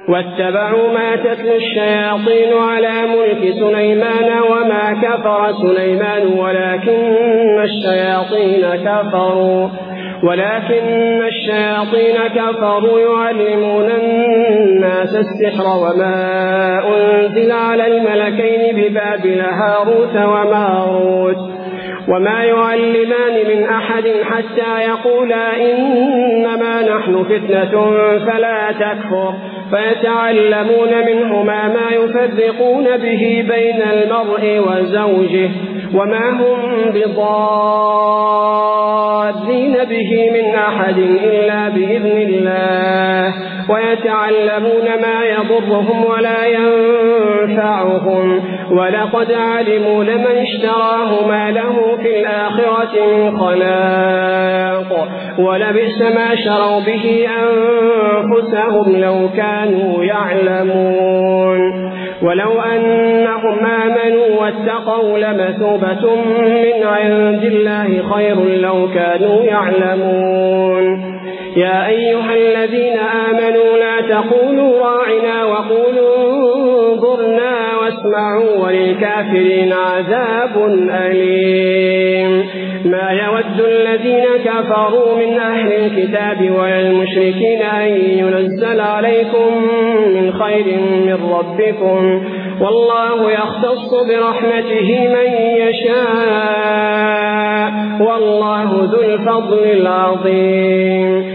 واتبعوا ما تتلو الشياطين على ملك سليمان وما كفر سليمان ولكن الشياطين كفروا يعلمون الناس السحر وما أنزل على الملكين ببابل هاروت وماروت وما يعلمان من أحد حتى يقولا إنما نحن فتنة فلا تكفر فيتعلمون منهما ما يفرقون به بين المرء وزوجه وما هم بضارين به من أحد إلا بإذن الله ويتعلمون ما يضرهم ولا ينفعهم ولقد علموا لمن اشتراه ما له في الآخرة من خلاق ولبئس ما شروا به أنفسهم لو كانوا يعلمون ولو أنهم آمنوا واتقوا لمثوبة من عند الله خير لو كانوا يعلمون يا أيها الذين آمنوا لا تقولوا راعنا وقولوا انظرنا واسمعوا وللكافرين عذاب أليم ما يود الذين كفروا من أهل الكتاب والمشركين أن ينزل عليكم من خير من ربكم والله يختص برحمته من يشاء والله ذو الفضل العظيم